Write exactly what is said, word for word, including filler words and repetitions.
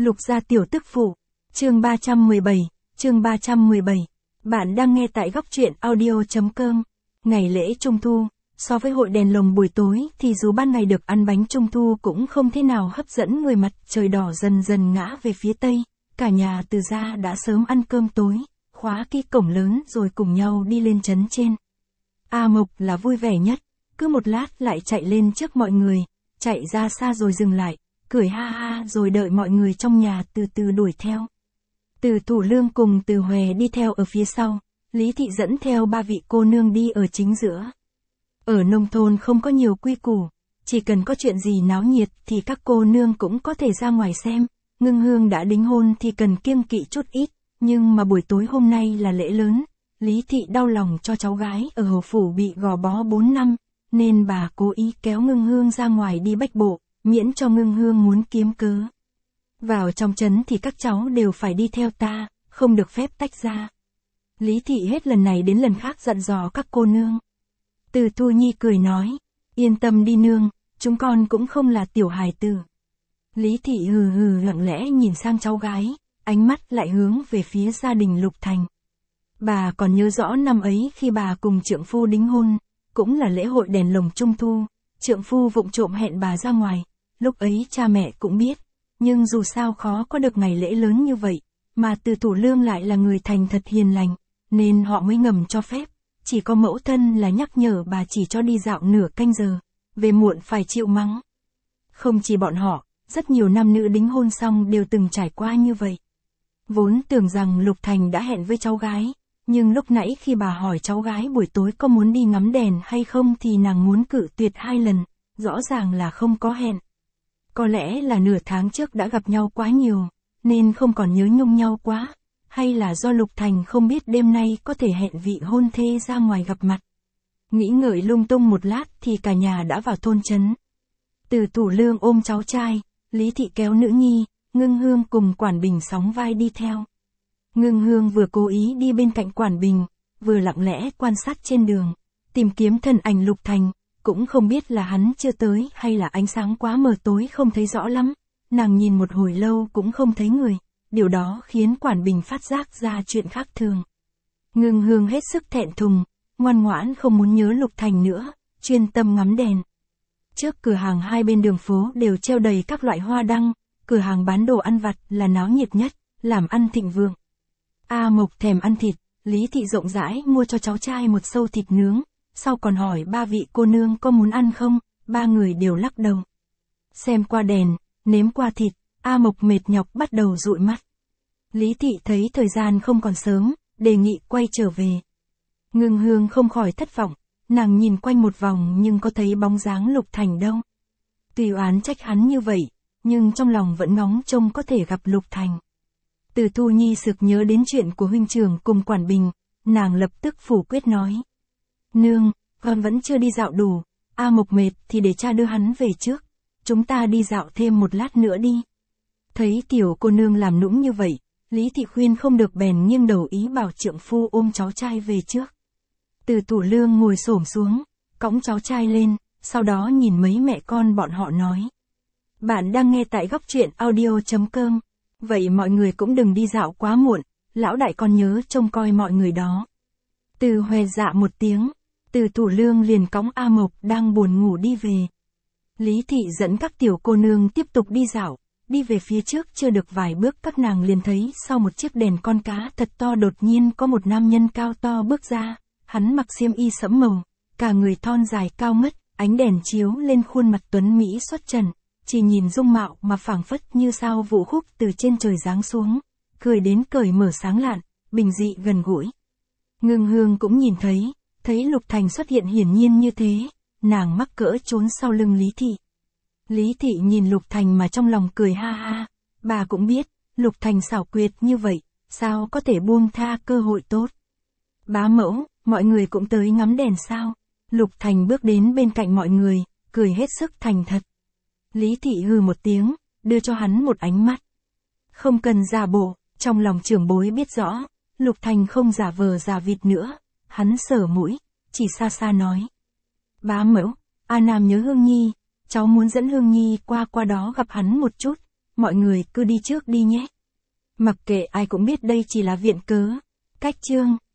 Lục gia tiểu tức phụ. Chương ba trăm mười bảy, chương ba trăm mười bảy. Bạn đang nghe tại góc truyện audio chấm com. Ngày lễ Trung thu, so với hội đèn lồng buổi tối thì dù ban ngày được ăn bánh Trung thu cũng không thế nào hấp dẫn người. Mặt trời đỏ dần dần ngã về phía tây, cả nhà Từ gia đã sớm ăn cơm tối, khóa kỹ cổng lớn rồi cùng nhau đi lên trấn trên. A Mộc là vui vẻ nhất, cứ một lát lại chạy lên trước mọi người, chạy ra xa rồi dừng lại, cười ha ha rồi đợi mọi người trong nhà từ từ đuổi theo. Từ Thủ Lương cùng Từ Hòe đi theo ở phía sau, Lý Thị dẫn theo ba vị cô nương đi ở chính giữa. Ở nông thôn không có nhiều quy củ, chỉ cần có chuyện gì náo nhiệt thì các cô nương cũng có thể ra ngoài xem. Ngưng Hương đã đính hôn thì cần kiêng kỵ chút ít, nhưng mà buổi tối hôm nay là lễ lớn, Lý Thị đau lòng cho cháu gái ở Hồ Phủ bị gò bó bốn năm, nên bà cố ý kéo Ngưng Hương ra ngoài đi bách bộ, miễn cho Ngưng Hương muốn kiếm cớ. Vào trong trấn thì các cháu đều phải đi theo ta, không được phép tách ra. Lý Thị hết lần này đến lần khác dặn dò các cô nương. Từ Thu Nhi cười nói, yên tâm đi nương, chúng con cũng không là tiểu hài tử. Lý Thị hừ hừ lặng lẽ nhìn sang cháu gái, ánh mắt lại hướng về phía gia đình Lục Thành. Bà còn nhớ rõ năm ấy khi bà cùng trượng phu đính hôn, cũng là lễ hội đèn lồng Trung thu, trượng phu vụng trộm hẹn bà ra ngoài, lúc ấy cha mẹ cũng biết, nhưng dù sao khó có được ngày lễ lớn như vậy, mà Từ Thủ Lương lại là người thành thật hiền lành, nên họ mới ngầm cho phép, chỉ có mẫu thân là nhắc nhở bà chỉ cho đi dạo nửa canh giờ, về muộn phải chịu mắng. Không chỉ bọn họ, rất nhiều nam nữ đính hôn xong đều từng trải qua như vậy. Vốn tưởng rằng Lục Thành đã hẹn với cháu gái, nhưng lúc nãy khi bà hỏi cháu gái buổi tối có muốn đi ngắm đèn hay không thì nàng muốn cự tuyệt hai lần, rõ ràng là không có hẹn. Có lẽ là nửa tháng trước đã gặp nhau quá nhiều, nên không còn nhớ nhung nhau quá, hay là do Lục Thành không biết đêm nay có thể hẹn vị hôn thê ra ngoài gặp mặt. Nghĩ ngợi lung tung một lát thì cả nhà đã vào thôn trấn. Từ Thủ Lương ôm cháu trai, Lý Thị kéo nữ nhi, Ngưng Hương cùng Quản Bình sóng vai đi theo. Ngưng Hương vừa cố ý đi bên cạnh Quản Bình, vừa lặng lẽ quan sát trên đường, tìm kiếm thân ảnh Lục Thành, cũng không biết là hắn chưa tới hay là ánh sáng quá mờ tối không thấy rõ lắm. Nàng nhìn một hồi lâu cũng không thấy người, điều đó khiến Quản Bình phát giác ra chuyện khác thường. Ngưng Hương hết sức thẹn thùng, ngoan ngoãn không muốn nhớ Lục Thành nữa, chuyên tâm ngắm đèn. Trước cửa hàng hai bên đường phố đều treo đầy các loại hoa đăng, cửa hàng bán đồ ăn vặt là náo nhiệt nhất, làm ăn thịnh vượng. A Mộc thèm ăn thịt, Lý Thị rộng rãi mua cho cháu trai một xâu thịt nướng, sau còn hỏi ba vị cô nương có muốn ăn không, ba người đều lắc đầu. Xem qua đèn, nếm qua thịt, A Mộc mệt nhọc bắt đầu dụi mắt. Lý Thị thấy thời gian không còn sớm, đề nghị quay trở về. Ngưng Hương không khỏi thất vọng, nàng nhìn quanh một vòng nhưng có thấy bóng dáng Lục Thành đâu. Tuy oán trách hắn như vậy, nhưng trong lòng vẫn ngóng trông có thể gặp Lục Thành. Từ Thu Nhi sực nhớ đến chuyện của huynh trưởng cùng Quản Bình, nàng lập tức phủ quyết nói. Nương, con vẫn chưa đi dạo đủ, A Mộc mệt thì để cha đưa hắn về trước, chúng ta đi dạo thêm một lát nữa đi. Thấy tiểu cô nương làm nũng như vậy, Lý Thị khuyên không được bèn nghiêng đầu ý bảo trượng phu ôm cháu trai về trước. Từ Thủ Lương ngồi xổm xuống, cõng cháu trai lên, sau đó nhìn mấy mẹ con bọn họ nói. Bạn đang nghe tại góc truyện audio chấm com. Vậy mọi người cũng đừng đi dạo quá muộn, lão đại con nhớ trông coi mọi người đó. Từ Hòe dạ một tiếng, Từ Thủ Lương liền cõng A Mộc đang buồn ngủ đi về. Lý Thị dẫn các tiểu cô nương tiếp tục đi dạo, đi về phía trước chưa được vài bước các nàng liền thấy sau một chiếc đèn con cá thật to đột nhiên có một nam nhân cao to bước ra, hắn mặc xiêm y sẫm màu, cả người thon dài cao ngất, ánh đèn chiếu lên khuôn mặt tuấn mỹ xuất trần. Chỉ nhìn dung mạo mà phảng phất như sao vũ khúc từ trên trời giáng xuống, cười đến cởi mở sáng lạn, bình dị gần gũi. Ngưng Hương cũng nhìn thấy, thấy Lục Thành xuất hiện hiển nhiên như thế, nàng mắc cỡ trốn sau lưng Lý Thị. Lý Thị nhìn Lục Thành mà trong lòng cười ha ha, bà cũng biết, Lục Thành xảo quyệt như vậy, sao có thể buông tha cơ hội tốt. Bá mẫu, mọi người cũng tới ngắm đèn sao? Lục Thành bước đến bên cạnh mọi người, cười hết sức thành thật. Lý Thị hừ một tiếng, đưa cho hắn một ánh mắt. Không cần giả bộ, trong lòng trưởng bối biết rõ, Lục Thành không giả vờ giả vịt nữa, hắn sờ mũi, chỉ xa xa nói. Bá mẫu, A Nam nhớ Hương Nhi, cháu muốn dẫn Hương Nhi qua qua đó gặp hắn một chút, mọi người cứ đi trước đi nhé. Mặc kệ ai cũng biết đây chỉ là viện cớ. Cách chương